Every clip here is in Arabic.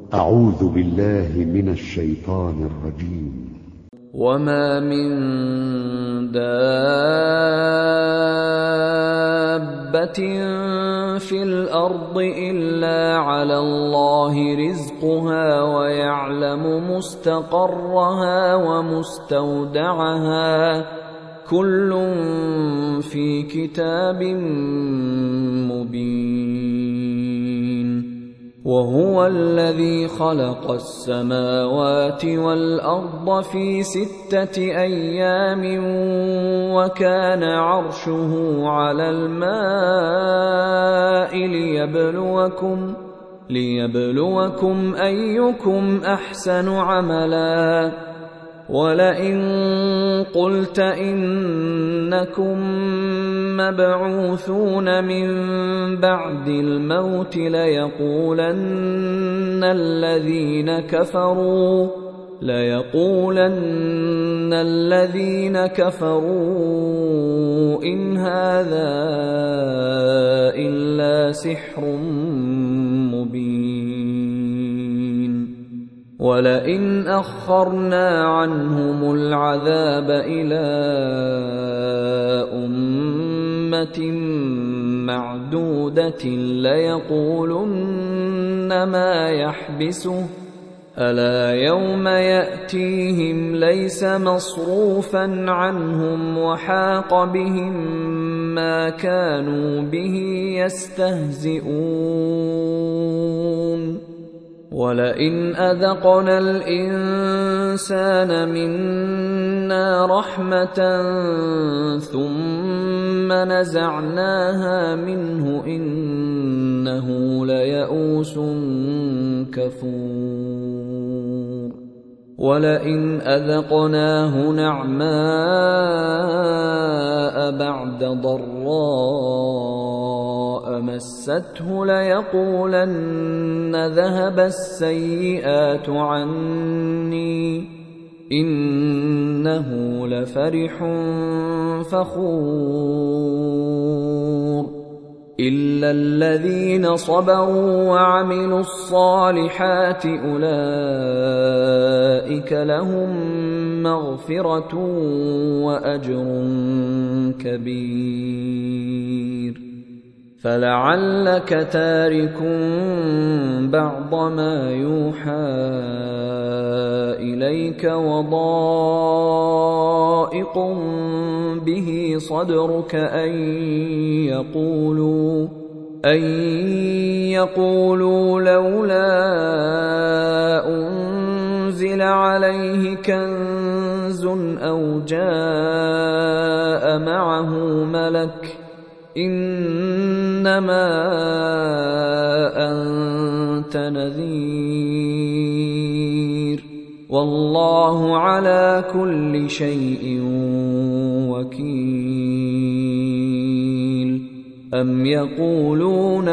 أعوذ بالله من الشيطان الرجيم. وما من دابة في الأرض إلا على الله رزقها ويعلم مستقرها ومستودعها كل في كتاب مبين. وهو الذي خلق السماوات والأرض في 6 أيام وكان عرشه على الماء ليبلوكم أيكم أحسن عملا. ولئن قلت إنكم مبعوثون من بعد الموت ليقولن الذين كفروا إن هذا إلا سحر مبين. ولئن أخرنا عنهم العذاب إلى أمة معدودة ليقولن ما يحبسه ألا يوم يأتيهم ليس مصروفا عنهم وحاق بهم ما كانوا به يستهزئون. ولئن أذقنا الإنسان منا رحمة ثم نزعناها منه إنه ليئوس كفور. ولئن أذقناه نعماء بعد ضراء مسته ليقولن ذهب السيئات عني إنه لفرح فخور. إلا الذين صبروا وعملوا الصالحات أولئك لهم مغفرة وأجر كبير. فلعلك تارك بعض ما يوحى إليك وضائق به صدرك أن يقولوا لولا أنزل عليه كنز أو جاء معه ملك إنما أنت نذير والله على كل شيء وكيل. أم يقولون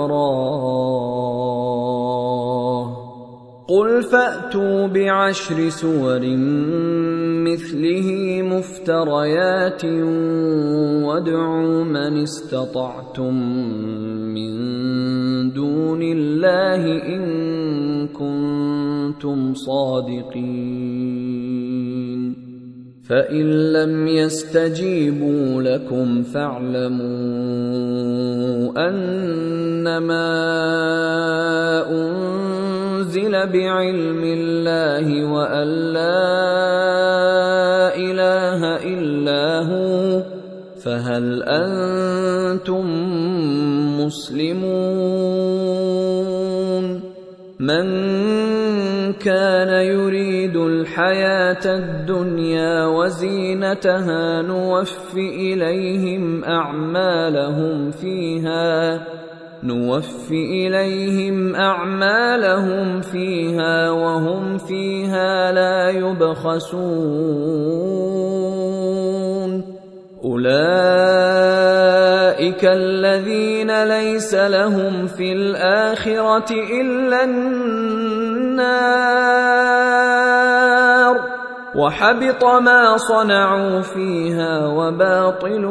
افتراه قل فأتوا ب10 سور مثله مفتريات وادعوا من استطعتم من دون الله إن كنتم صادقين. فإن لم يستجيبوا لكم فاعلموا أنما أنزل بعلم الله وأن لا إله إلا هو فهل أنتم مسلمون. من كان يريد الحياة الدنيا وزينتها نوفِ إليهم أعمالهم فيها وهم فيها لا يبخسون. أولئك الذين ليس لهم في الآخرة إلا النار وحبط ما صنعوا فيها وباطل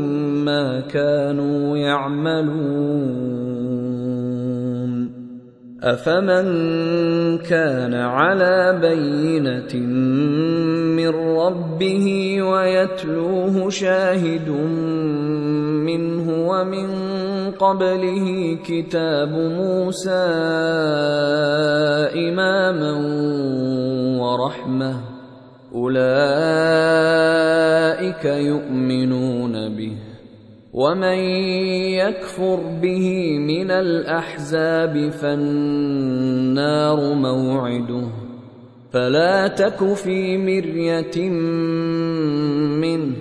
ما كانوا يعملون. أفمن كان على بينة من ربه ويتلوه شاهد منه ومن قبله كتاب موسى إماما ورحمة أولئك يؤمنون به ومن يكفر به من الأحزاب فالنار موعده فلا تك في مرية منه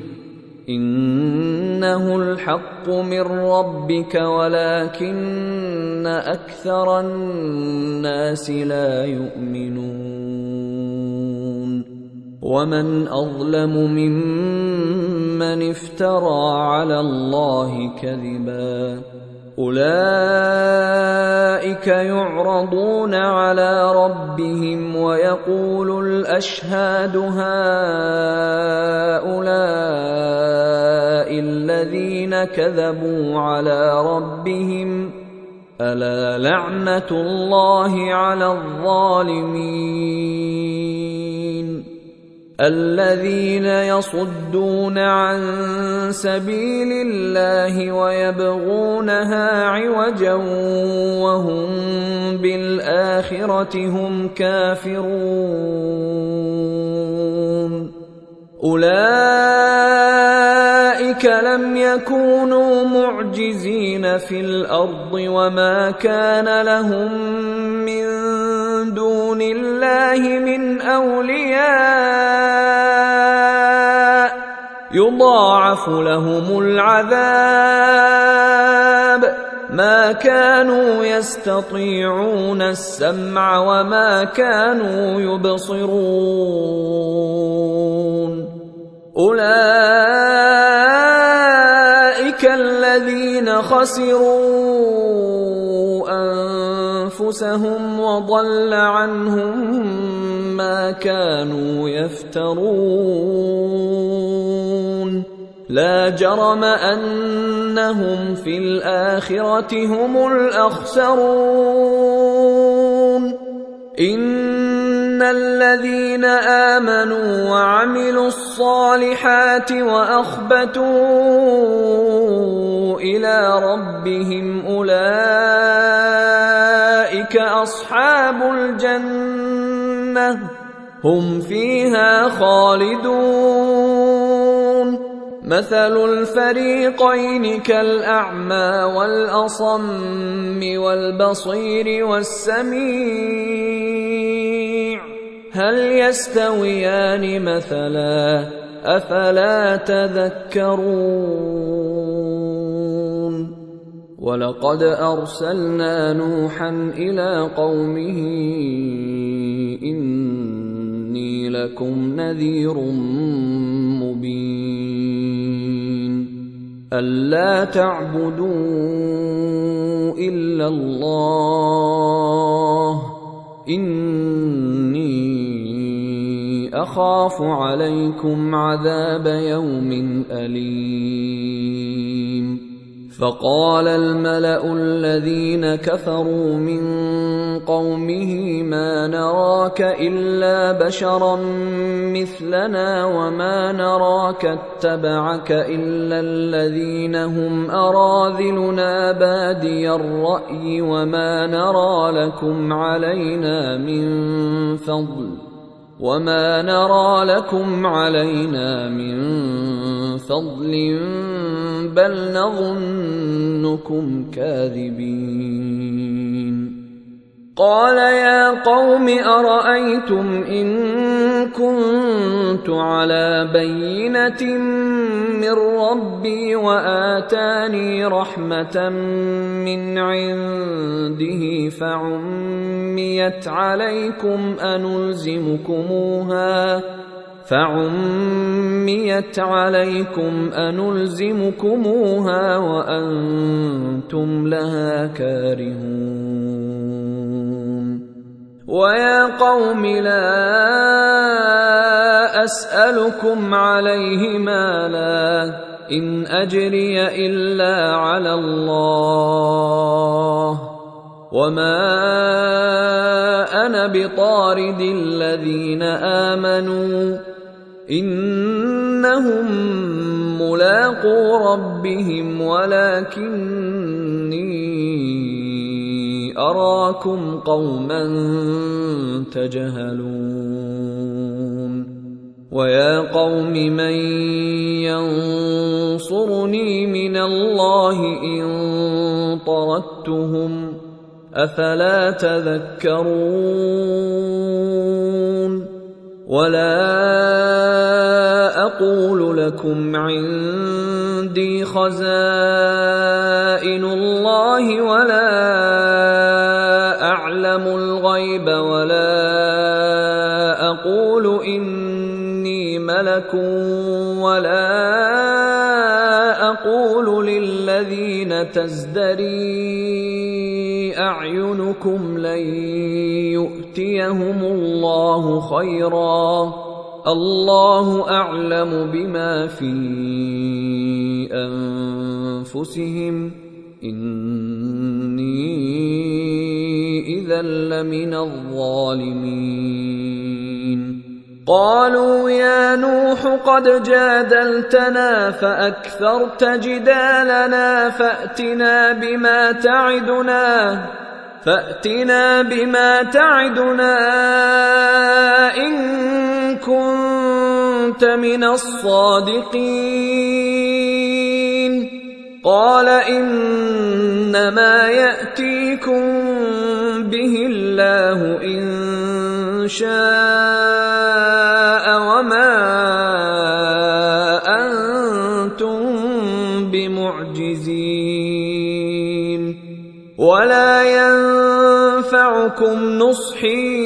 إنه الحق من ربك ولكن أكثر الناس لا يؤمنون ومن أظلم ممن افترى على الله كذبا أولئك يعرضون على ربهم ويقول الأشهاد هؤلاء الذين كذبوا على ربهم ألا لعنة الله على الظالمين الذين يصدون عن سبيل الله ويبغونها عوجا وهم بالآخرة هم كافرون أولئك لم يكونوا معجزين في الأرض وما كان لهم من دون الله من أولياء يضاعف لهم العذاب ما كانوا يستطيعون السمع وما كانوا يبصرون أولئك الذين خسروا أنفسهم وضل عنهم ما كانوا يفترون لا جرم أنهم في الآخرة هم الأخسرون إن الذين آمنوا وعملوا الصالحات وأخبتوا إلى ربهم أولئك أصحاب الجنة هم فيها خالدون مثل الفريقين كالأعمى والأصم والبصير والسميع هل يستويان مثلا أفلا تذكرون ولقد أرسلنا نوحا إلى قومه إني لكم نذير مبين ألا تعبدوا إلا الله إني أخاف عليكم عذاب يوم أليم فقال الملأ الذين كفروا من قومه ما نراك إلا بشرا مثلنا وما نراك اتبعك إلا الذين هم أراذلنا بادي الرأي وما نرى لكم علينا من فضل بل نظنكم كاذبين قال يا قوم أرأيتم إن كنت على بينة من ربي وآتاني رحمة من عنده فعميت عليكم أنلزمكموها وأنتم لها كارهون ويا قوم لا أسألكم عليه مالا إن أجري إلا على الله وما أنا بطارد الذين آمنوا إنهم ملاقو ربهم ولكني أراكم قوما تجهلون ويا قوم من ينصرني من الله إن طردتهم أفلا تذكرون ولا أقول لكم عندي خزائن الله ولا أعلم الغيب ولا أقول إني ملك ولا أقول للذين تزدري أعينكم لن يؤتيهم الله خيرا الله أعلم بما في أنفسهم إني إذا لمن الظالمين قالوا يا نوح قد جادلتنا فأكثرت جدالنا فأتنا بما تعدنا إن كنت من الصادقين قال إنما يأتيكم به الله إن شاء وما أنتم بمعجزين ولا ينفعكم نصحي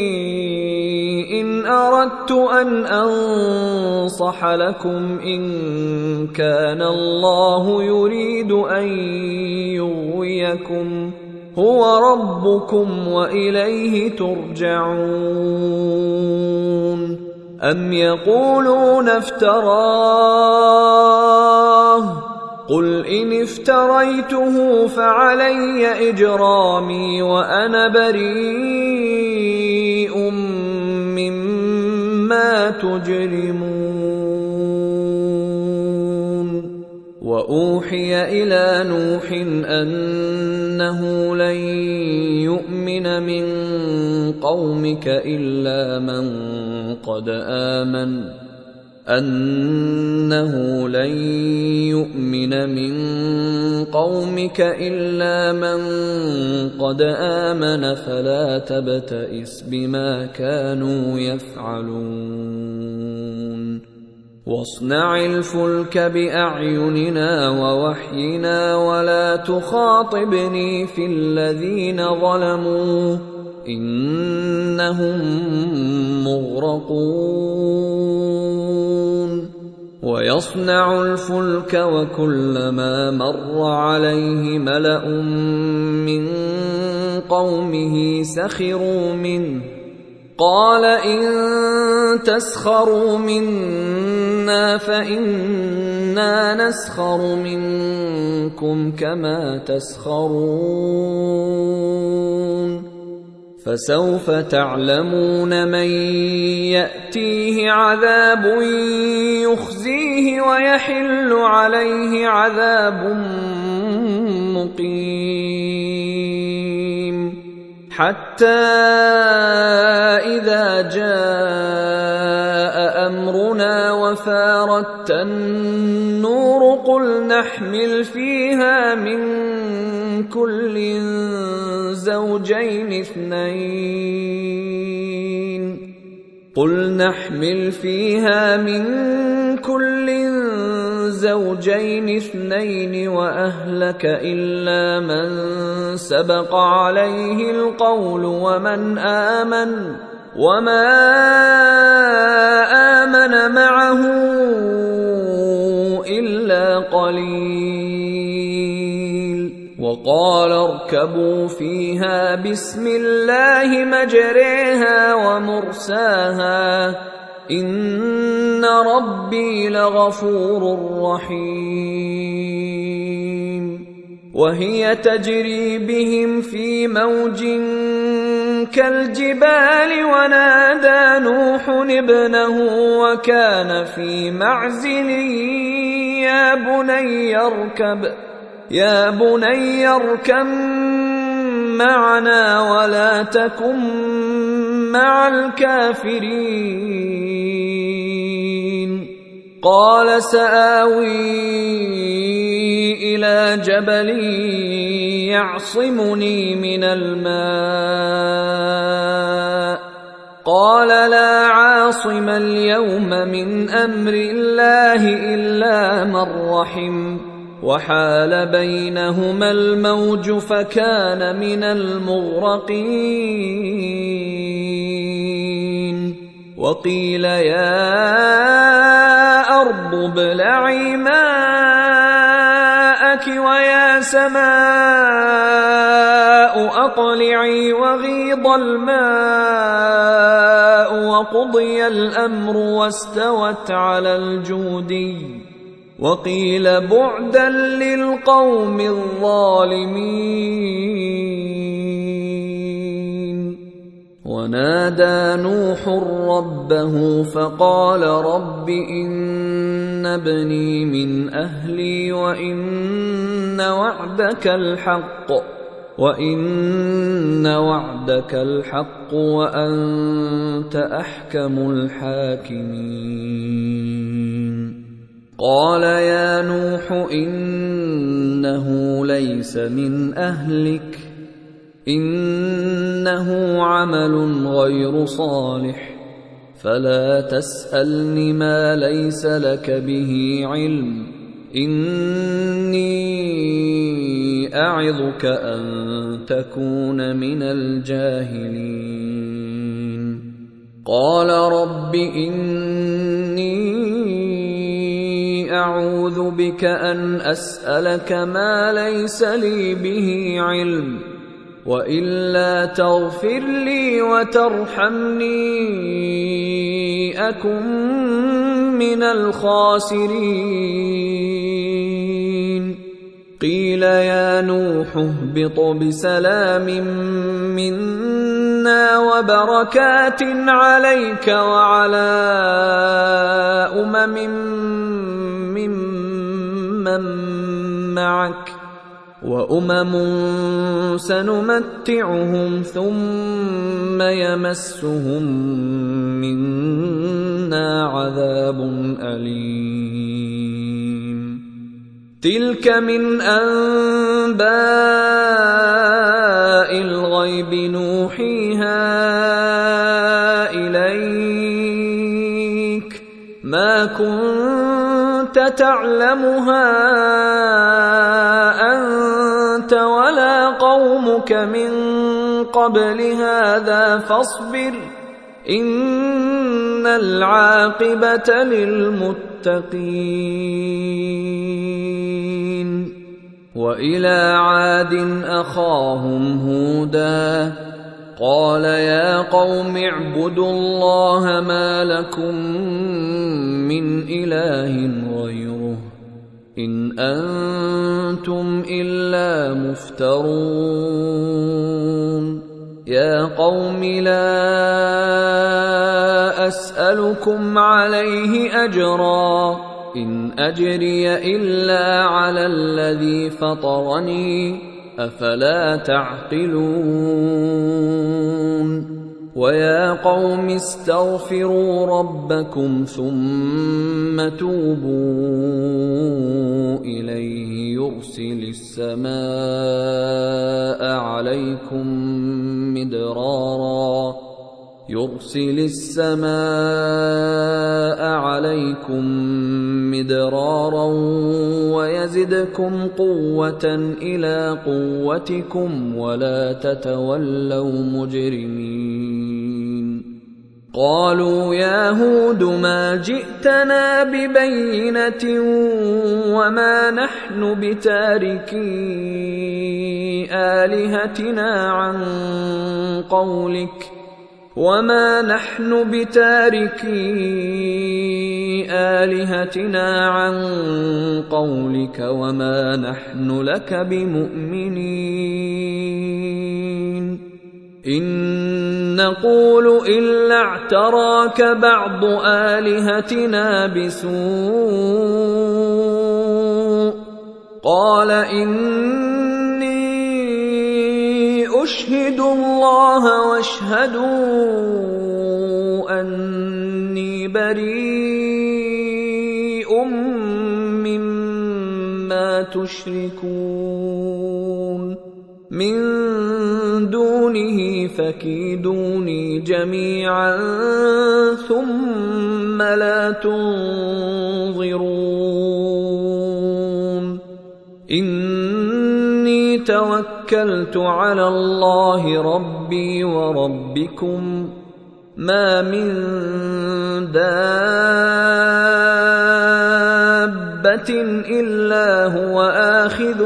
إن أردت أن أنصح لكم إن كان الله يريد أن يغويكم هو ربكم وإليه ترجعون أم يقولون افتراه قل إن افتريته فعلي إجرامي وأنا بريء مما تجرمون وأوحي إلى نوح أنه لن يؤمن من قومك إلا من قد آمن فلا تبتئس بما كانوا يفعلون واصنع الفلك بأعيننا ووحينا ولا تخاطبني في الذين ظلموا إنهم مغرقون ويصنع الفلك وكلما مر عليه ملأ من قومه سخروا منه قال إن تسخروا منا فإنا نسخر منكم كما تسخرون فسوف تعلمون من يأتيه عذاب يخزيه ويحل عليه عذاب مقيم حتى إذا جاء أمرنا وفارت النور قل نحمل فيها من كل زوجين اثنين وأهلك إلا من سبق عليه القول ومن آمن وما آمن معه إلا قليل وقال اركبوا فيها بسم الله مجريها ومرساها إن ربي لغفور رحيم وهي تجري بهم في موج كالجبال ونادى نوح ابنه وكان في معزل يا بني اركب معنا ولا تكن مع الكافرين قال سآوي إلى جبل يعصمني من الماء قال لا عاصم اليوم من أمر الله إلا من رحم وحال بينهما الموج فكان من المغرقين وقيل يا أرض ابلعي ماءك ويا سماء أقلعي وغيض الماء وقضي الأمر واستوت على الجودي وقيل بعدا للقوم الظالمين ونادى نوح ربه فقال رب إن ابني من أهلي وإن وعدك الحق وأنت أحكم الحاكمين قال يا نوح إنه ليس من أهلك إنه عمل غير صالح فلا تسألني ما ليس لك به علم إني أعظك أن تكون من الجاهلين قال رب إني أعوذ بك أن أسألك ما ليس لي به علم وإلا تغفر لي وترحمني أكن من الخاسرين قيل يا نوح اهبط بسلام منا وبركات عليك وعلى ممن معك وأمم سنمتعهم ثم يمسهم منا عذاب أليم تلك من أنباء الغيب نوحيها إليك ما كنت تعلمها أنت ولا قومك من قبل هذا فاصبر إن العاقبة للمتقين وإلى عاد أخاهم هودا قال يا قوم اعبدوا الله ما لكم من إله غيره إن أنتم إلا مفترون يا قوم لا أسألكم عليه أجرا إن أجري إلا على الذي فطرني أفلا تعقلون ويا قوم استغفروا ربكم ثم توبوا إليه يرسل السماء عليكم مدرارا ويزدكم قوة إلى قوتكم ولا تتولوا مجرمين قالوا يا هود ما جئتنا ببينة وما نحن بتاركي آلهتنا عن قولك وما نحن بتاركي آلهتنا عن قولك وما نحن لك بمؤمنين إن نقول إلا اعتراك بعض آلهتنا بسوء قال إني أشهد الله واشهدوا أني بريء مما تشركون من دونه فكيدوني جميعا ثم لا تنظرون إني توكلت على الله ربي وربكم ما من دابة إلا هو آخذ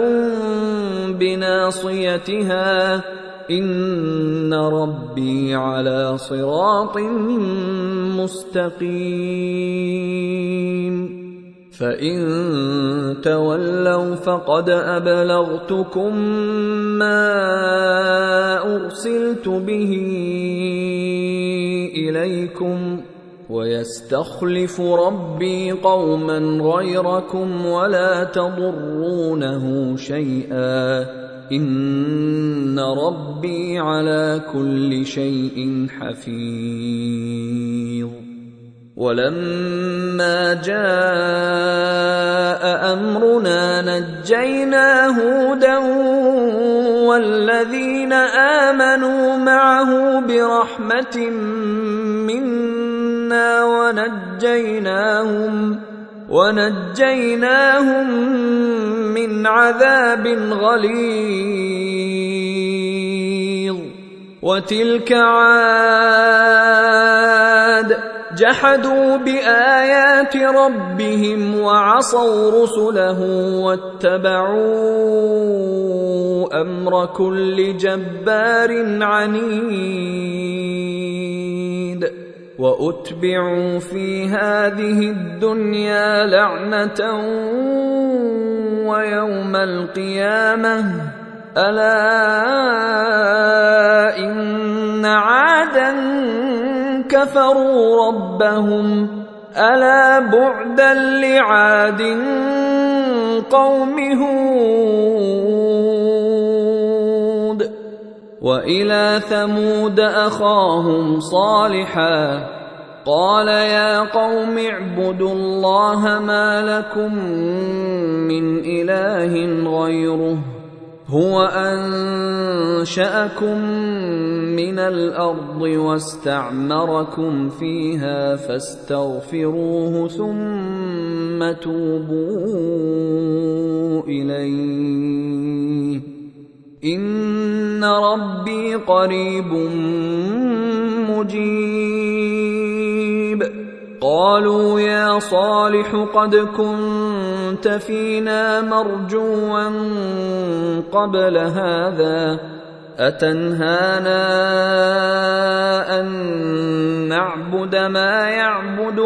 بناصيتها إن ربي على صراط مستقيم فإن تولوا فقد أبلغتكم ما أرسلت به إليكم ويستخلف ربي قوما غيركم ولا تضرونه شيئا إن ربي على كل شيء حفيظ ولما جاء أمرنا نجينا هودا والذين آمنوا معه برحمة منا ونجيناهم من عذاب غليظ وتلك عاد جحدوا بآيات ربهم وعصوا رسله واتبعوا أمر كل جبار عنيد وأتبعوا في هذه الدنيا لعنة ويوم القيامة ألا إن عادا كفروا ربهم ألا بعدا لعاد قوم هود وإلى ثمود أخاهم صالحا قال يا قوم اعبدوا الله ما لكم من إله غيره هو أنشأكم من الأرض واستعمركم فيها فاستغفروه ثم توبوا إليه إن ربي قريب مجيب قالوا يا صالح قد كنت فينا مرجوا قبل هذا أتنهانا أن نعبد ما يعبد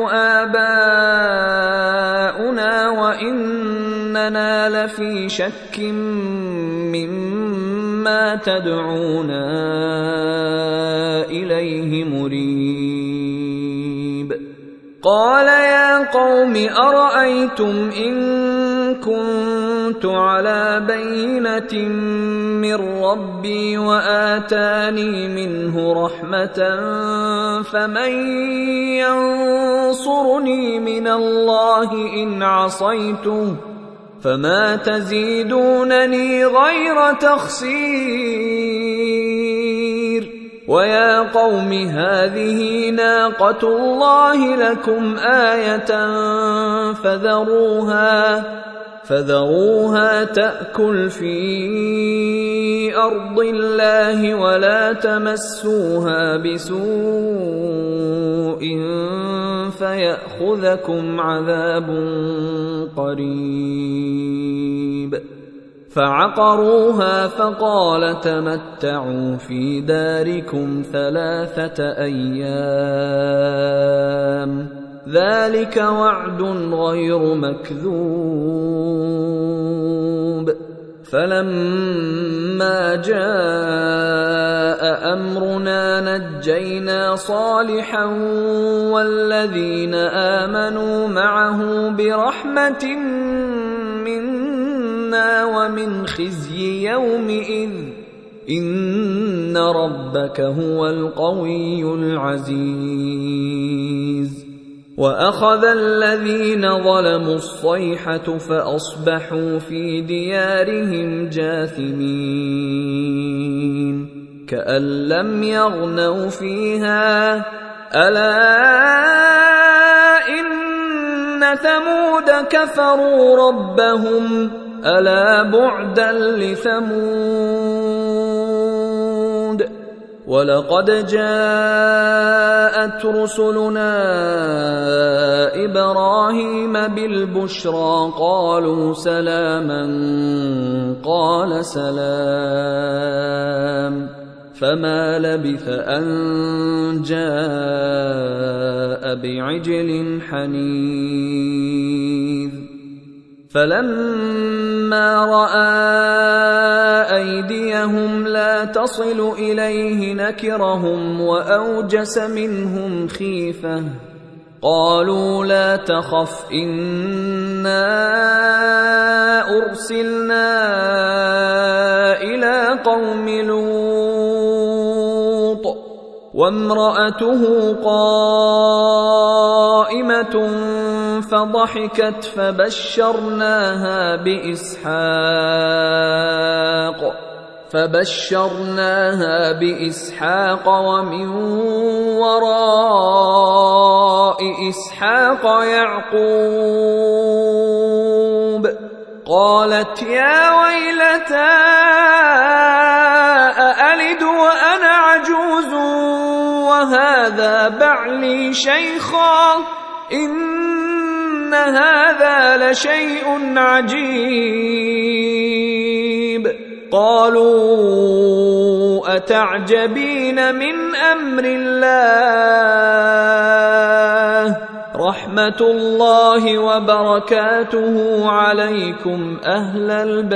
آباؤنا وإننا لفي شك مما تدعونا إليه مريب قال يا قوم أرأيتم إن كنت على بينة من ربي وآتاني منه رحمة فمن ينصرني من الله إن عصيته فما تزيدونني غير تخسير ويا قوم هذه ناقة الله لكم آية فذروها تأكل في أرض الله ولا تمسوها بسوء فيأخذكم عذاب قريب فعقروها فقال تمتعوا في داركم 3 أيام ذلك وعد غير مكذوب. فلما جاء أمرنا نجينا صالحا والذين آمنوا معه برحمة منا ومن خزي يومئذ إن ربك هو القوي العزيز. وأخذ الذين ظلموا الصيحة فأصبحوا في ديارهم جاثمين كأن لم يغنوا فيها ألا إن ثمود كفروا ربهم ألا بعدا لثمود. ولقد جاءت رسلنا إبراهيم بالبشرى قالوا سلاما قال سلام فما لبث أن جاء بعجل حنيذ. فلما رأى أيديهم لا تصل إليه نكرهم وأوجس منهم خيفة قالوا لا تخف إنا أرسلنا إلى قوم لوط وامرأته قائمة فضحكت فبشرناها بإسحاق ومن وراء إسحاق يعقوب. قالت يا ويلتى أألد وأنا عجوز وهذا بعلي شيخا إن هذا لشيء عجيب. قالوا أتعجبين من أمر الله رحمة الله وبركاته عليكم أهل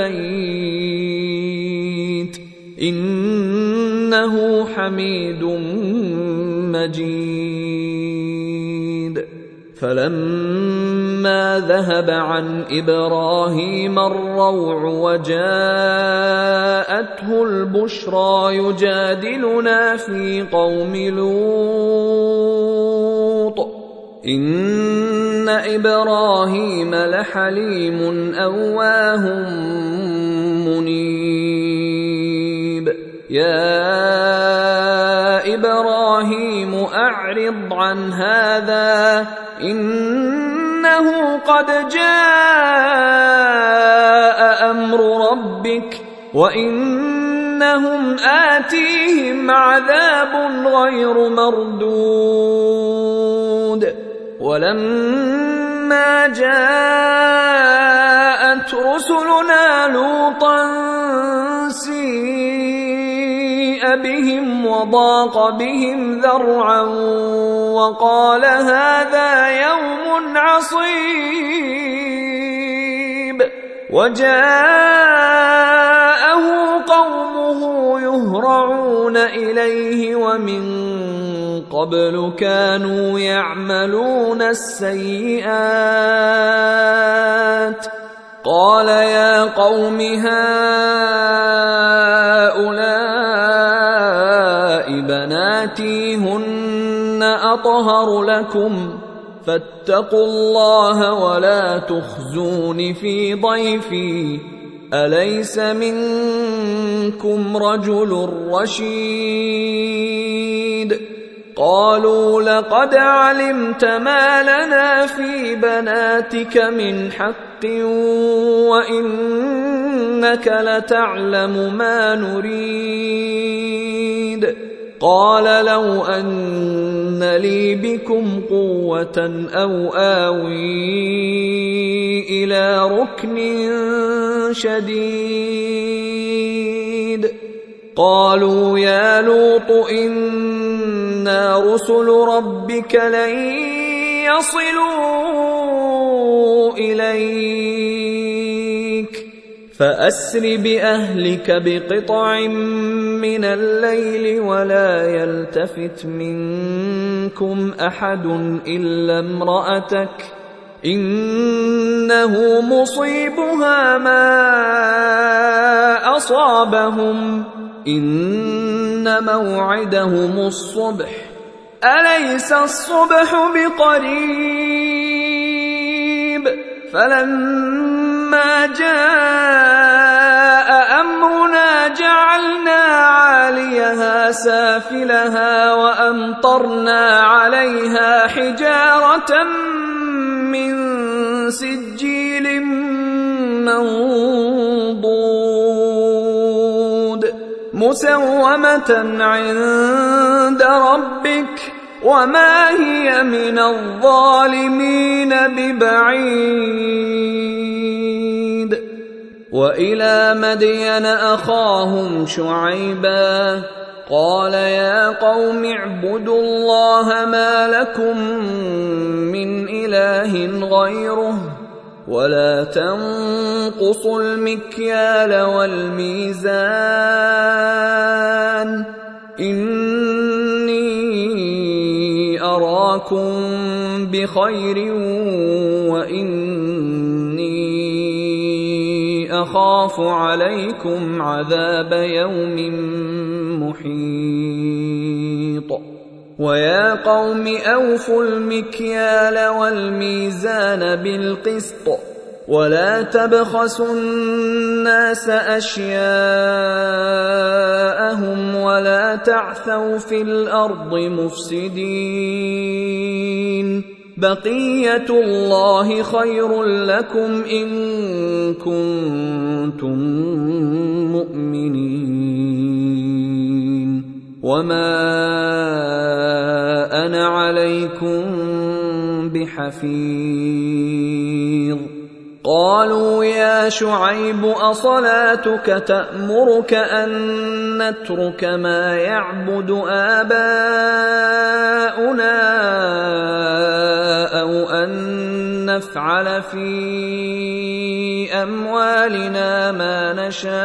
البيت إنه حميد مجيد. فلما ذهب عن إبراهيم الروع وجاءته البشرى يجادلنا في قوم لوط إن إبراهيم لحليم أواه منيب. يا إبراهيم أعرض عن هذا إنه قد جاء أمر ربك وإنهم آتيهم عذاب غير مردود. ولما جاءت رسلنا لوطا سيء بهم وضاق بهم ذرعا وقال هذا يوم عصيب. وجاءه قومه يهرعون إليه ومن قبل كانوا يعملون السيئات. قال يا قوم هؤلاء بناتي هن أطهر لكم فاتقوا الله ولا تخزون في ضيفي أليس منكم رجل رشيد. قالوا لقد علمت ما لنا في بناتك من حق وإنك لتعلم ما نريد. قال لو أن لي بكم قوة أو آوي إلى ركن شديد قالوا يا لوط إنا رسل ربك لن يصلوا إليك فأسر بأهلك بقطع من الليل ولا يلتفت منكم أحد إلا امرأتك إنه مصيبها ما أصابهم إن موعدهم الصبح أليس الصبح بقريب فلما جاء أمرنا جعلنا عاليها سافلها وأمطرنا عليها حجارة من سجيل منضود مسومة عند ربك وما هي من الظالمين ببعيد وإلى مدين أخاهم شعيبا قال يا قوم اعبدوا الله ما لكم من إله غيره ولا تنقصوا المكيال والميزان إني أراكم بخير وإني أخاف عليكم عذاب يوم محيط ويا قوم أوفوا المكيال والميزان بالقسط ولا تبخسوا الناس أشياءهم ولا تعثوا في الأرض مفسدين بقية الله خير لكم إن كنتم مؤمنين وما أنا عليكم بحفيظ قالوا يا شعيب أصلاتك تأمرك أن نترك ما يعبد آباؤنا أو أن نفعل في أموالنا ما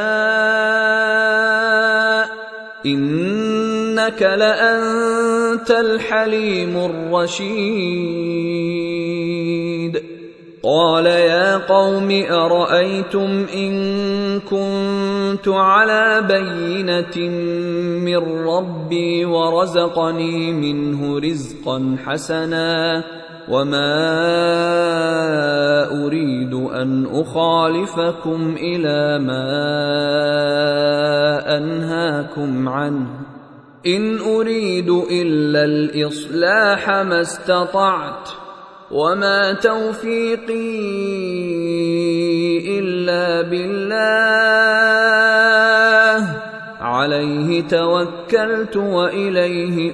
نشاء إنك لأنت الحليم الرشيد قال يا قوم أرأيتم إن كنت على بينة من ربي ورزقني منه رزقا حسنا وما أريد أن أخالفكم إلى ما أنهاكم عنه إن أريد إلا الإصلاح ما استطعت وما توفيقي إلا بالله عليه توكلت وإليه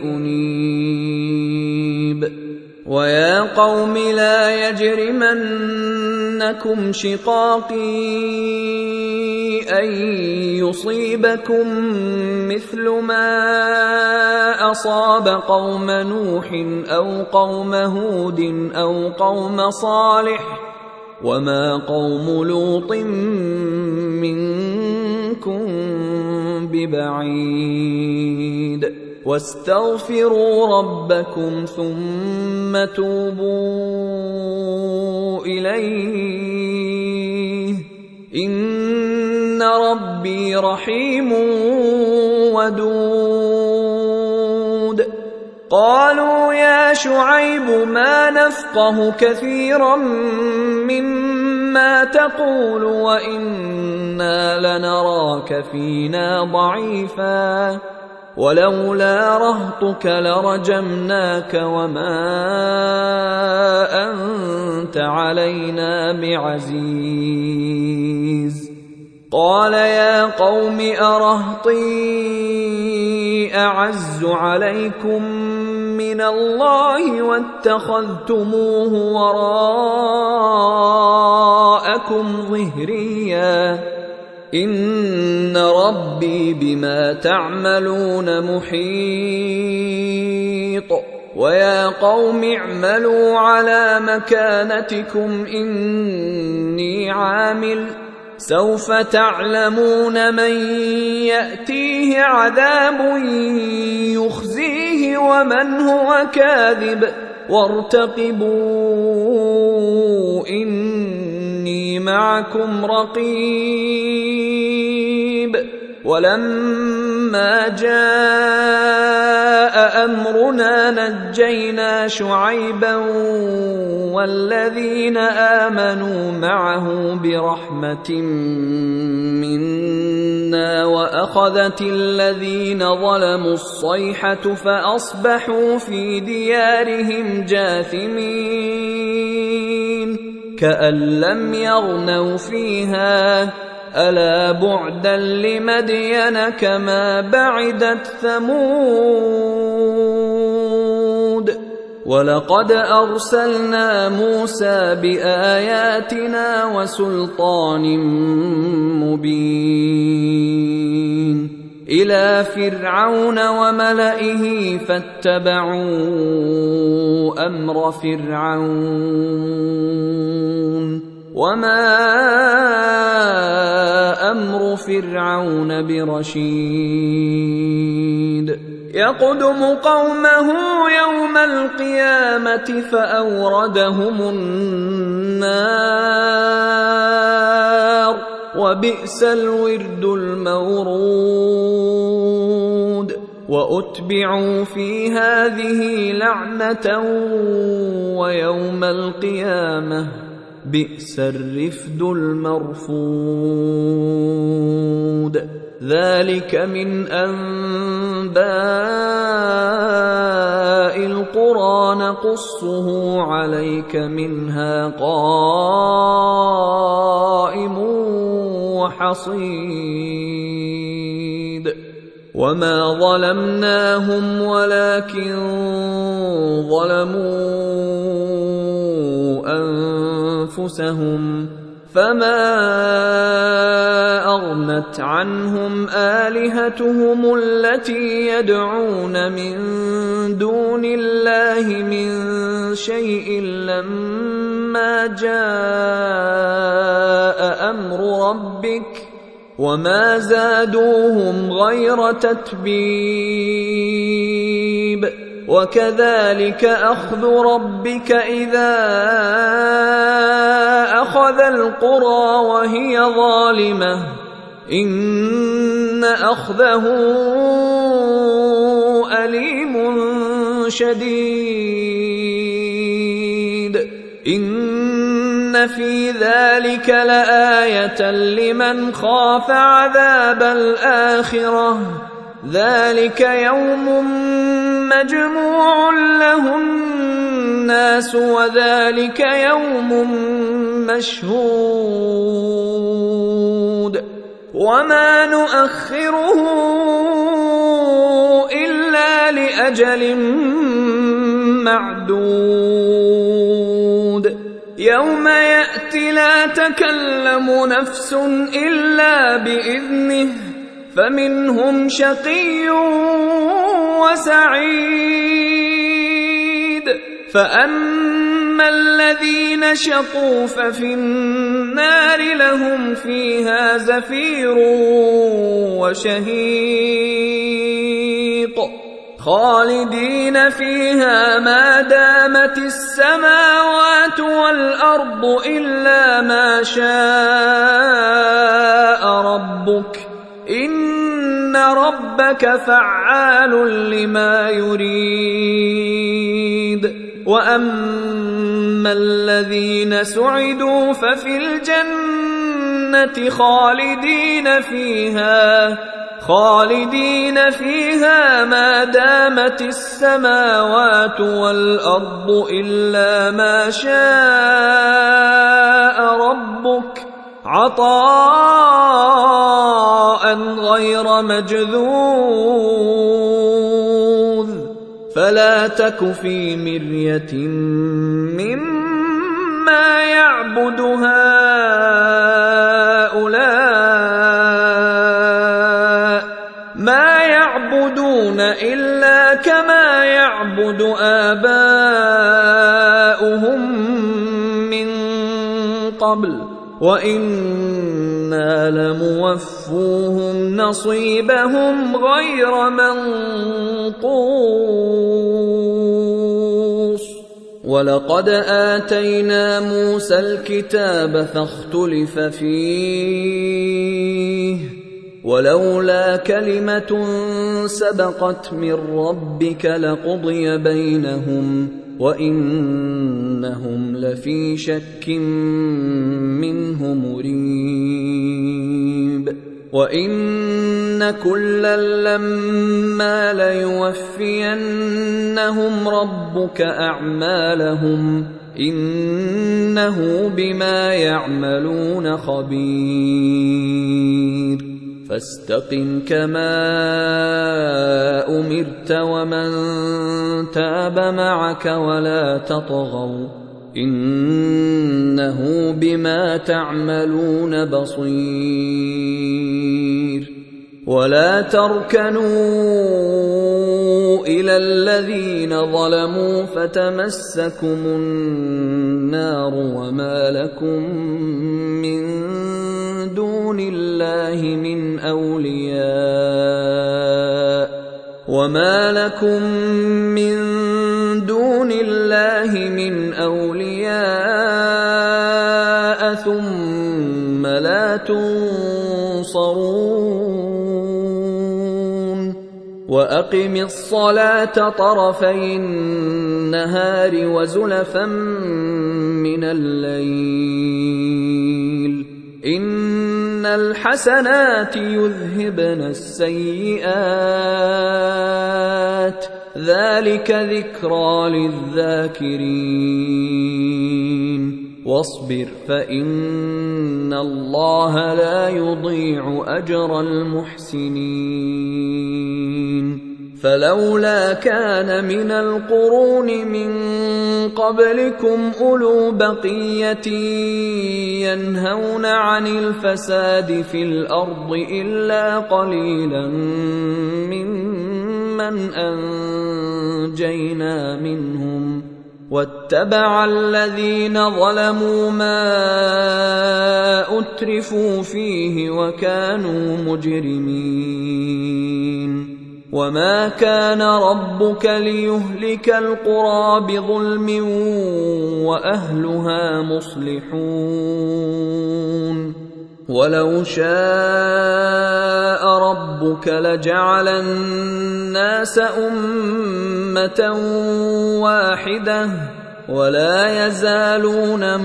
أنيب ويا قوم لا يجرمنكم شقاقي أن يصيبكم مثل ما أصاب قوم نوح أو قوم هود أو قوم صالح وما قوم لوط منكم ببعيد واستغفروا ربكم ثم توبوا إليه إن ربي رحيم ودود قالوا يا شعيب ما نفقه كثيرا مما تقول وإنا لنراك فينا ضعيفا ولولا رهطك لرجمناك وما أنت علينا بعزيز قال يا قوم أرهطي أعز عليكم من الله واتخذتموه وراءكم ظهريا إن ربي بما تعملون محيط ويا قوم اعملوا على مكانتكم إني عامل سوف تعلمون من يأتيه عذاب يخزيه ومن هو كاذب وارتقبوا إني معكم رقيب ولما جاء أمرنا نجينا شعيبا والذين آمنوا معه برحمة منا وأخذت الذين ظلموا الصيحة فأصبحوا في ديارهم جاثمين كأن لم يغنوا فيها ألا بعدا لمدين كما بعدت ثمود ولقد أرسلنا موسى بآياتنا وسلطان مبين إلى فرعون وملئه فاتبعوا أمر فرعون وما أمر فرعون برشيد يقدم قومه يوم القيامة فأوردهم النار وبئس الورد المورود وأتبعوا في هذه لعنة ويوم القيامة بئس الرفد المرفود ذلك من أنباء القرى نقصه عليك منها قائم وحصيد وما ظلمناهم ولكن ظلموا أنفسهم فما أغنت عنهم آلهتهم التي يدعون من دون الله من شيء لما جاء أمر ربك وما زادوهم غير تتبيب وكذلك أخذ ربك إذا أخذ القرى وهي ظالمة إن أخذه أليم شديد إن في ذلك لآية لمن خاف عذاب الآخرة ذلك يوم مجموع له الناس وذلك يوم مشهود وما نؤخره إلا لأجل معدود يوم يأتي لا تكلم نفس إلا بإذنه فمنهم شقي وسعيد فأما الذين شقوا ففي النار لهم فيها زفير وشهيق خالدين فيها ما دامت السماوات والأرض إلا ما شاء ربك إن ربك فعال لما يريد وأما الذين سعدوا ففي الجنة خالدين فيها ما دامت السماوات والأرض إلا ما شاء ربك عطاء غير مجذوذ فلا تك في مرية مما يعبد هؤلاء ما يعبدون إلا كما يعبد آباؤهم من قبل وإنا لموفوهم نصيبهم غير منقوص ولقد آتينا موسى الكتاب فاختلف فيه ولولا كلمة سبقت من ربك لقضي بينهم وإنهم لفي شك منه مريب وإن كلا لما ليوفينهم ربك أعمالهم إنه بما يعملون خبير فاستقم كما أمرت ومن تاب معك ولا تطغوا إنه بما تعملون بصير ولا تركنوا إلى الذين ظلموا فتمسكم النار وما لكم من دون الله من أولياء ثم لا تنصرون وأقم الصلاة طرفي النهار وزلفا من الليل إن الحسنات يذهبن السيئات ذلك ذكرى للذاكرين واصبر فإن الله لا يضيع أجر المحسنين فلولا كان من القرون من قبلكم أولو بقية ينهون عن الفساد في الأرض إلا قليلا ممن أنجينا منهم واتبع الذين ظلموا ما أترفوا فيه وكانوا مجرمين وما كان ربك ليهلك القرى بظلم وأهلها مصلحون ولو شاء ربك لجعل الناس أمة واحدة ولا يزالون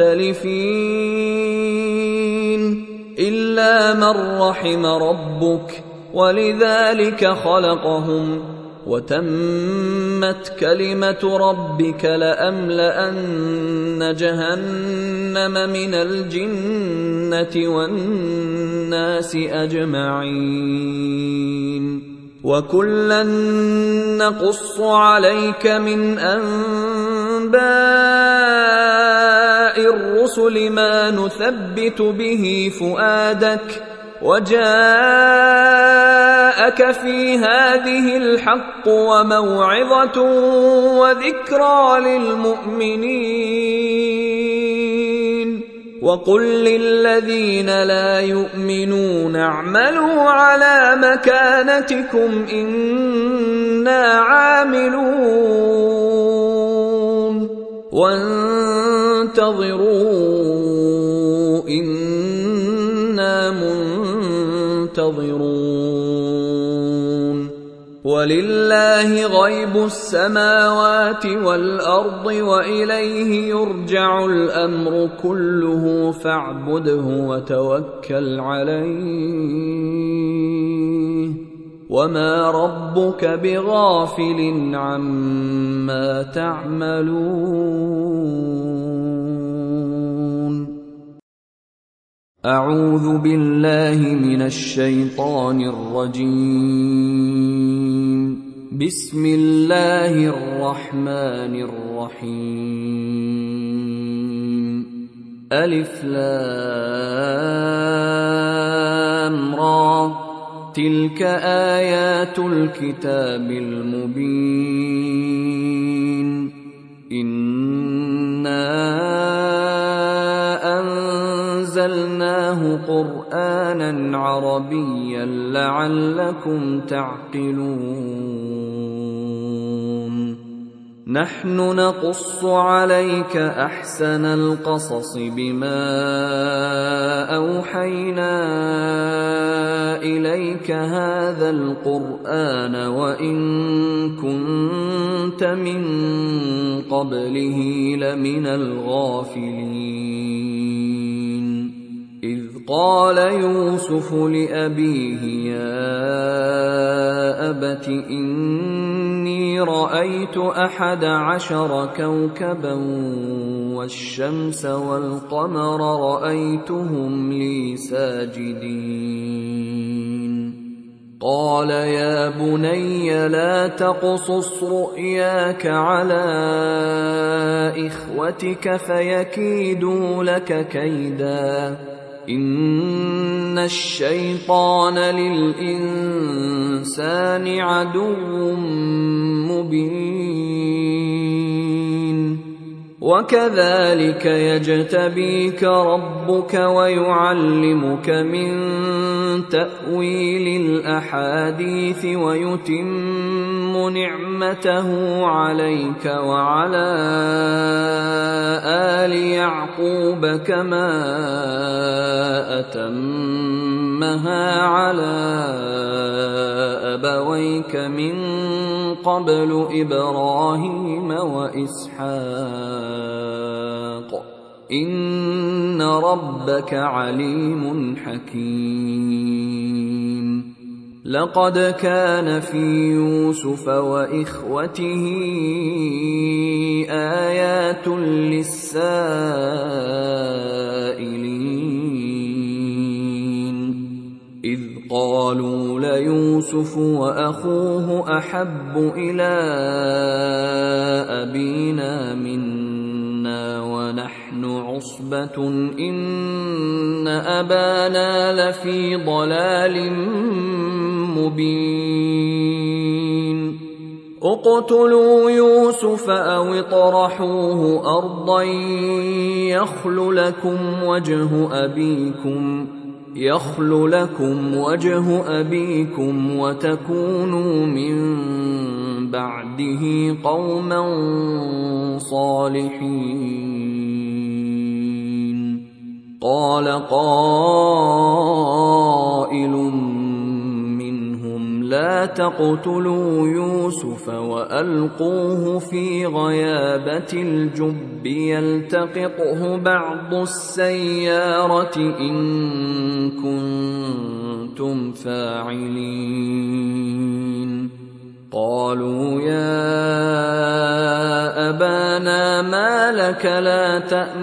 مختلفين إلا من رحم ربك ولذلك خلقهم وتمت كلمة ربك لأملأن جهنم من الجنة والناس أجمعين وكلا نقص عليك من أنباء الرسل ما نثبت به فؤادك وجاءك في هذه الحق وموعظة وذكرى للمؤمنين وقل للذين لا يؤمنون اعملوا على مكانتكم إنا عاملون وانتظروا إنا منتظرون ولله غيب السماوات والأرض وإليه يرجع الأمر كله فاعبده وتوكل عليه وما ربك بغافل عما تعملون أعوذ بالله من الشيطان الرجيم. بسم الله الرحمن الرحيم. ألف لام را، تلك آيات الكتاب المبين. إنا أنزلناه قرآنا عربيا لعلكم تعقلون. نحن نقص عليك أحسن القصص بما أوحينا إليك هذا القرآن وإن كنت من قبله لمن الغافلين. إذ قال يوسف لأبيه يا أبت إني رأيت 11 كوكبا والشمس والقمر رأيتهم لي ساجدين. قال يا بني لا تقصص رؤياك على إخوتك فيكيدوا لك كيدا، إن الشيطان للإنسان عدو مبين. وكذلك يجتبيك ربك ويعلمك من تأويل الأحاديث ويتم نعمته عليك وعلى آل يعقوب كما أتمها على أبويك من قبل إبراهيم وإسحاق إن ربك عليم حكيم. لقد كان في يوسف وإخوته آيات للسائلين، إذ قالوا ليوسف وأخوه أحب إلى أبينا منا ونحن عصبة إن أبانا لفي ضلال مبين. اقتلوا يوسف أو اطرحوه أرضا يخل لكم وجه أبيكم وتكونوا من بعده قوما صالحين. قال قائل منهم لا تقتلوا يوسف وألقوه في غيابة الجب يلتقطه بعض السيارة إن كنتم فاعلين. قالوا يا أبانا ما لك لا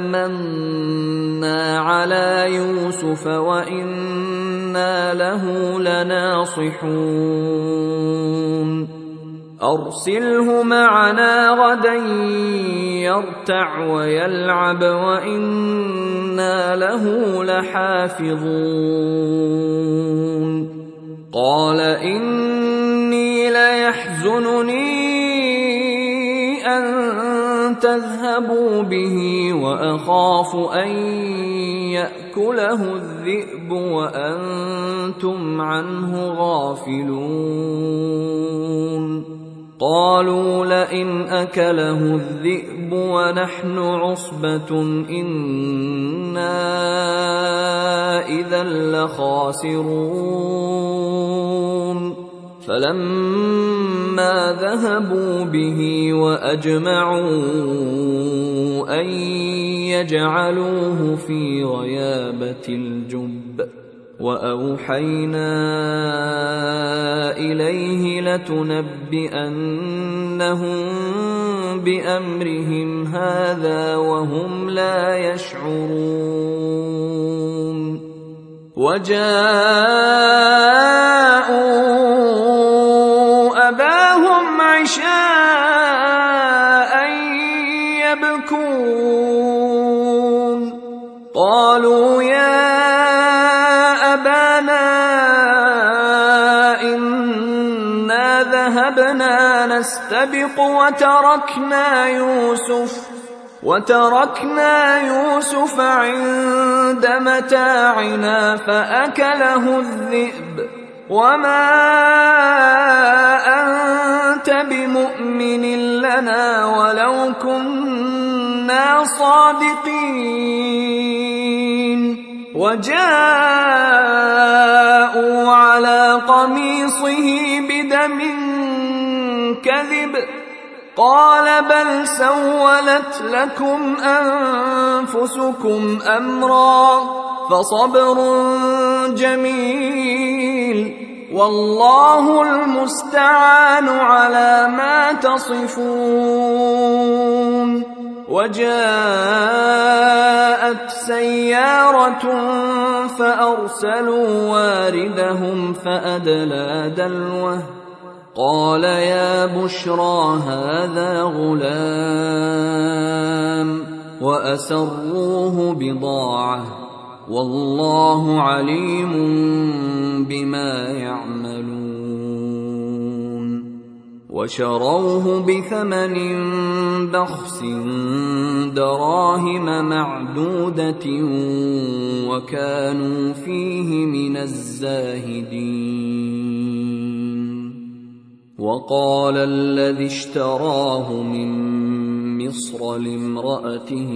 تأمنا على يوسف وإنا له لناصحون. أرسله معنا غدا يرتع ويلعب وإنا له لحافظون. قال إني ليحزنني أن تذهبوا به وأخاف أن يأكله الذئب وأنتم عنه غافلون. قالوا لئن أكله الذئب ونحن عصبة إنا إذا لخاسرون. فلما ذهبوا به وأجمعوا أن يجعلوه في غيابة الجب وأوحينا إليه لتنبئنهم بأمرهم هذا وهم لا يشعرون. وجاءوا أباهم عشاء يبكون قالوا يا أبانا إنا ذهبنا نستبق وتركنا يوسف عند متاعنا فأكله الذئب وما أنت بمؤمن لنا ولو كنا صادقين وجاءوا على قميصه بدم كذب قال بل سولت لكم أنفسكم أمرا فصبر جميل والله المستعان على ما تصفون. وجاءت سيارة فأرسلوا واردهم فأدلى دلوه قال يا بشرى هذا غلام وأسروه بضاعة والله عليم بما يعملون. وشروه بثمن بخس دراهم معدودة وكانوا فيه من الزاهدين. وقال الذي اشتراه من مصر لامرأته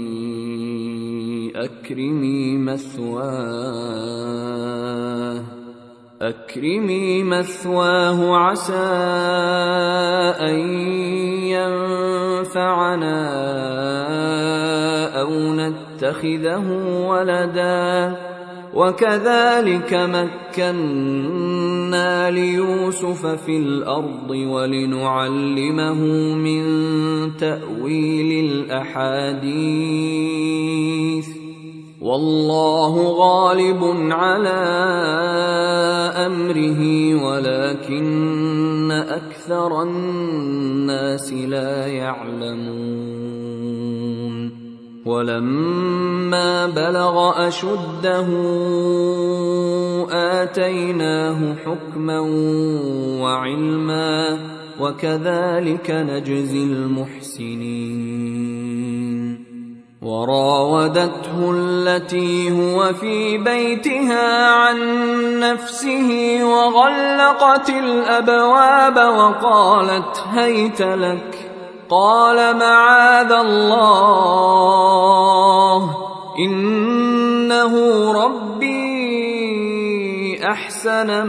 أكرمي مثواه عسى أن ينفعنا أو نتخذه ولدا وكذلك مكنا ليوسف في الأرض ولنعلمه من تأويل الأحاديث والله غالب على أمره ولكن أكثر الناس لا يعلمون. ولما بلغ أشده آتيناه حكما وعلما وكذلك نجزي المحسنين. وراودته التي هو في بيتها عن نفسه وغلقت الأبواب وقالت هيت لك قال معاذ الله إنه ربي أحسن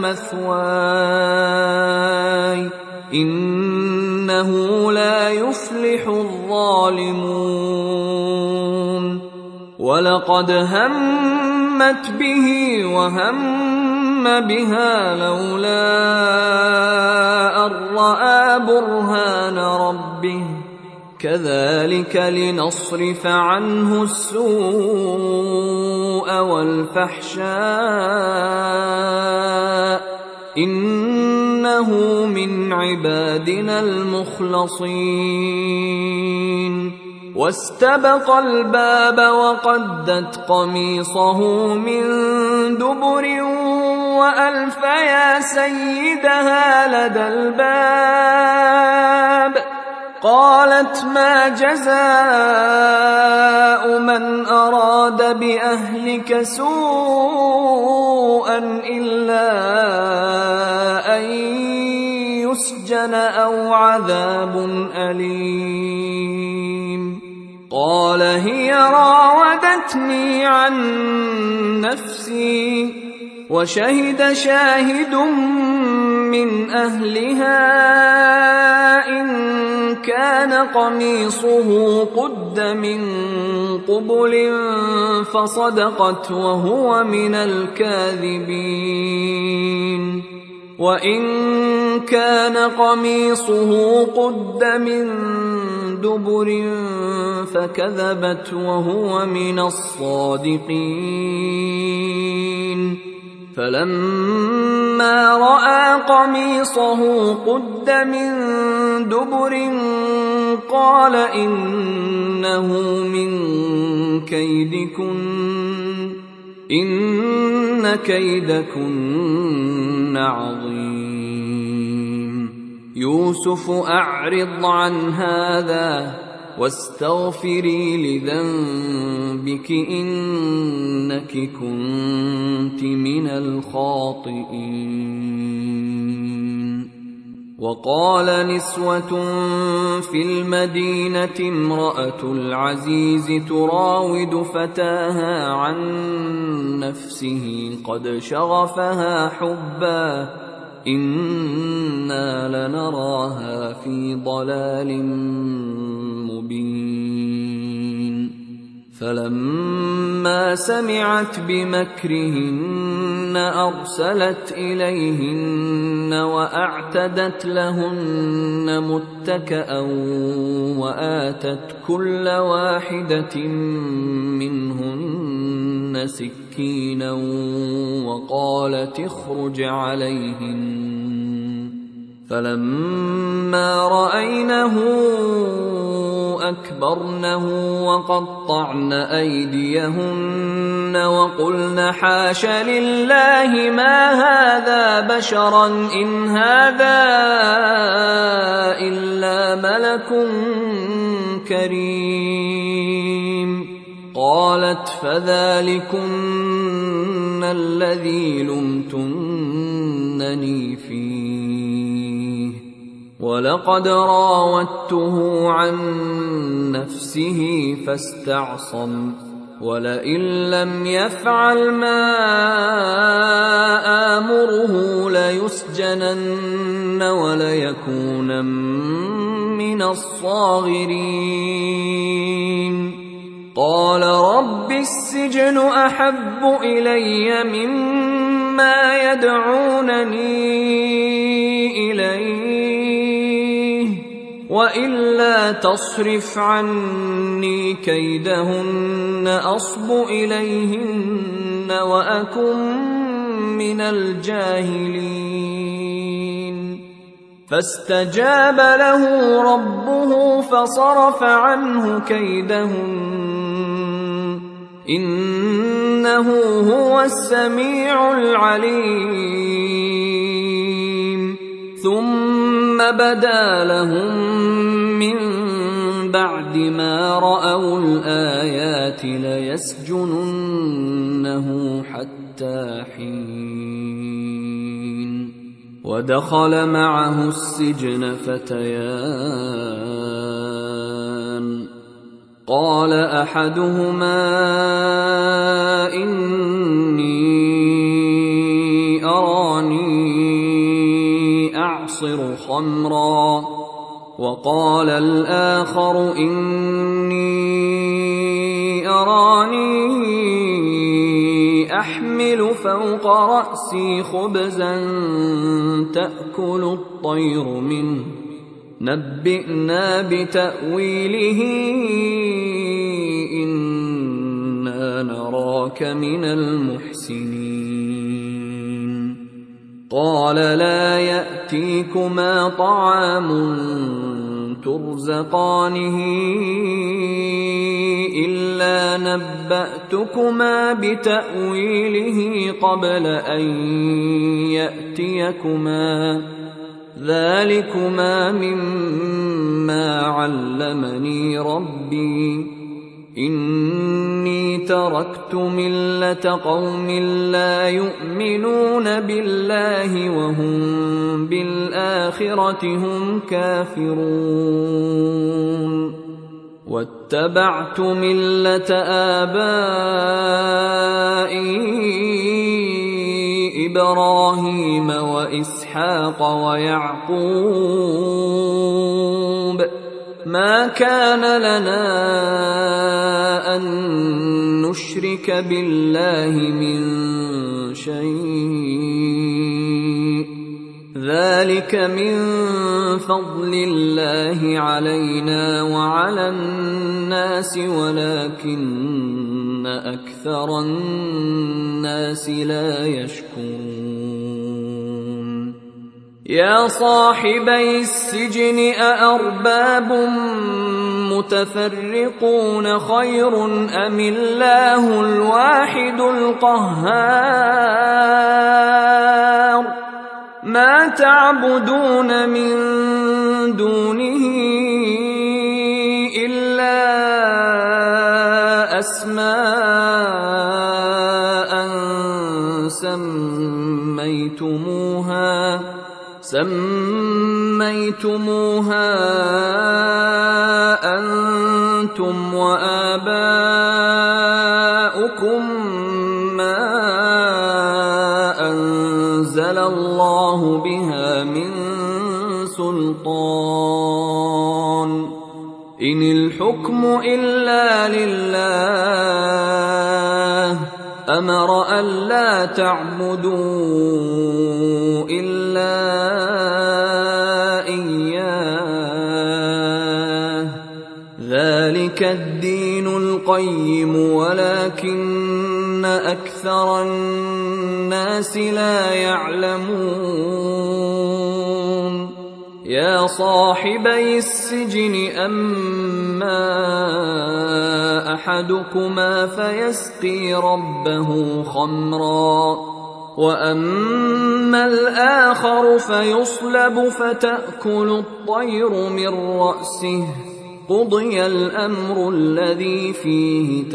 مثواي إنه لا يفلح الظالمون. ولقد همت به وهم بها لولا أن رأى برهان ربه كذلك لنصرف عنه السوء والفحشاء إنه من عبادنا المخلصين. واستبق الباب وقدت قميصه من دبر وألف يا سيدها لدى الباب قالت ما جزاء من أراد بأهلك سوءا إلا أن يسجن أو عذاب أليم. قال هي راودتني عن نفسي وشهد شاهد من أهلها إن كان قميصه قد من قبل فصدقت وهو من الكاذبين. وإن كان قميصه قد من دبر فكذبت وهو من الصادقين. فلما رأى قميصه قد من دبر قال إنه من كيدكن إن كيدكن عظيم. يوسف أعرض عن هذا واستغفري لذنبك إنك كنت من الخاطئين. وقال نسوة في المدينة امرأة العزيز تراود فتاها عن نفسه قد شغفها حبا إنا لنراها في ضلال مبين. فلما سمعت بمكرهن أرسلت إليهن وأعتدت لهن متكأ وآتت كل واحدة منهن سكينا وقالت اخرج عليهن. فلما رأينه أكبرنه وقطعن أيديهن وقلن حاش لله ما هذا بشرا إن هذا إلا ملك كريم. قالت فذلكن الذي لمتنني فيه ولقد راودته عن نفسه فاستعصم ولئن لم يفعل ما آمره ليسجنن وليكونن من الصاغرين. قال رب السجن أحب إلي مما يدعونني إليه وإلا تصرف عني كيدهن أصب إليهن وأكن من الجاهلين. فاستجاب له ربه فصرف عنه كيدهن إنه هو السميع العليم. ثم بدا لهم من بعد ما رأوا الآيات ليسجننه حتى حين. ودخل معه السجن فتيان قال أحدهما إني أراني أعصر خمرا وقال الآخر إني أراني أحمل فوق رأسي خبزا تأكل الطير منه نبئنا بتأويله إنا نراك من المحسنين. قال لا يأتيكما طعام ترزقانه إلا نبأتكما بتأويله قبل أن يأتيكما ذلكما مما علمني ربي إني تركت ملة قوم لا يؤمنون بالله وهم بالآخرة هم كافرون واتبعت ملة آبائي إبراهيم وإسحاق ويعقوب ما كان لنا أن نشرك بالله من شيء ذلك من فضل الله علينا وعلى الناس ولكن أكثر الناس لا يشكرون يا صاحبي السجن أأرباب متفرقون خير أم الله الواحد القهار ما تعبدون من دونه إلا أسماء سميتموها أنتم وآباؤكم ما أنزل الله بها من سلطان إن الحكم إلا لله أمر ألا تعبدوا إلا إياه ذلك الدين القيم ولكن أكثر الناس لا يعلمون يا صاحبي السجن أما أحدكما فيسقي ربه خمرا وأما الآخر فيصلب فتأكل الطير من رأسه قضي الأمر الذي فيه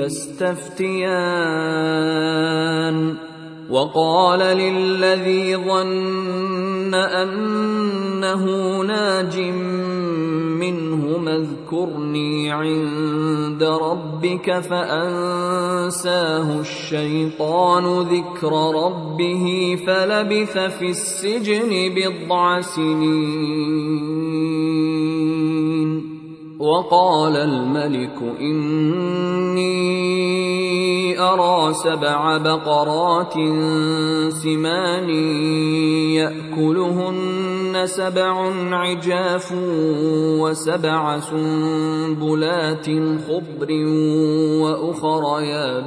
تستفتيان وقال للذي ظن أنه ناج منهما اذكرني عند ربك فأنساه الشيطان ذكر ربه فلبث في السجن 9 سنين وقال الملك إني أرى 7 بقرات سمان يأكلهن 7 عجاف و7 سنبلات خضر وأخر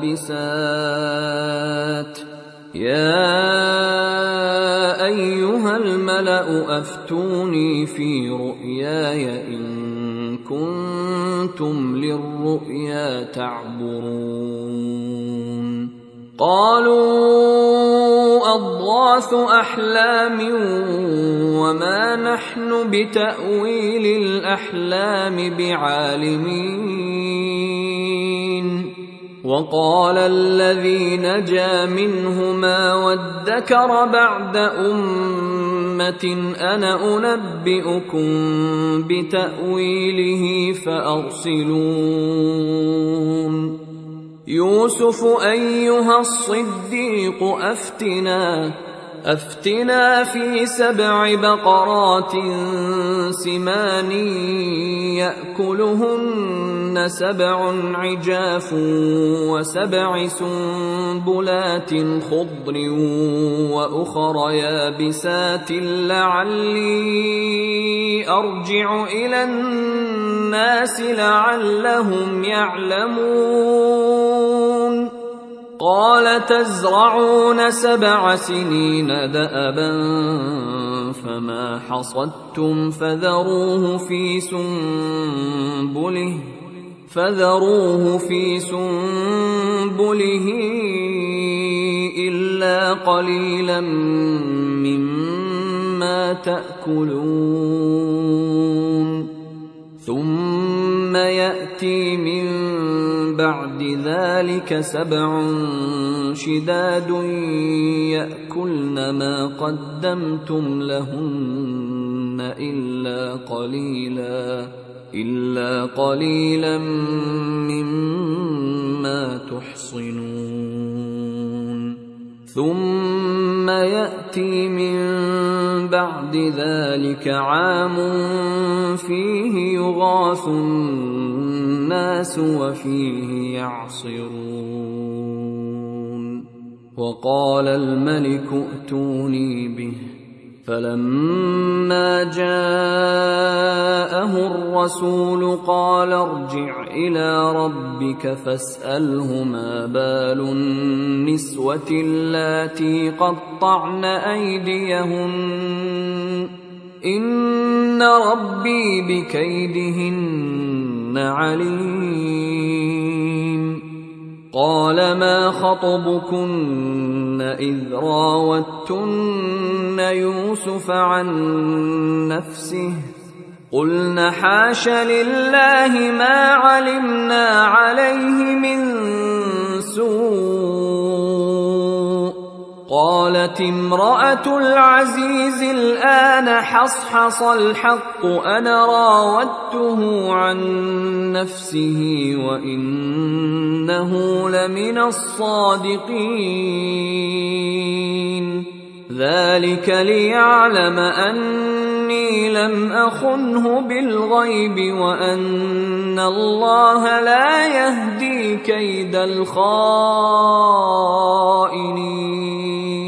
يابسات يا أيها الملأ أفتوني في رؤياي إن كنتم للرؤيا تعبرون قالوا أضغاث أحلام وما نحن بتأويل الأحلام بعالمين وقال الذي نجا منهما وادكر بعد أمة أنا أنبئكم بتأويله فأرسلون يوسف أيها الصديق أفتنا في 7 بقرات سمان يأكلهن 7 عجاف و7 سنبلات خضر وأخر يابسات لعلي أرجع إلى الناس لعلهم يعلمون قال تزرعون 7 سنين دأبا فما حصدتم فذروه في سنبله إلا قليلا مما تأكلون ثم يأتي من بعد ذلك 7 شداد يأكلن ما قدمتم لهن إلا قليلا مما تحصنون ثم يأتي من بعد ذلك عام فيه يغاث الناس وفيه يعصرون وقال الملك ائتوني به فلما جاءه الرسول قال ارجع إلى ربك فاسأله ما بال النسوة اللاتي قطعن أيديهن إن ربي بكيدهن عليم. قال ما خطبكن إذ راوتن يوسف عن نفسه قلن حاش لله ما علمنا عليه من سوء. قالت امرأة العزيز الآن حصحص الحق أنا راودته عن نفسه وإنه لمن الصادقين. ذلك ليعلم أني لم أخنه بالغيب وأن الله لا يهدي كيد الخائنين.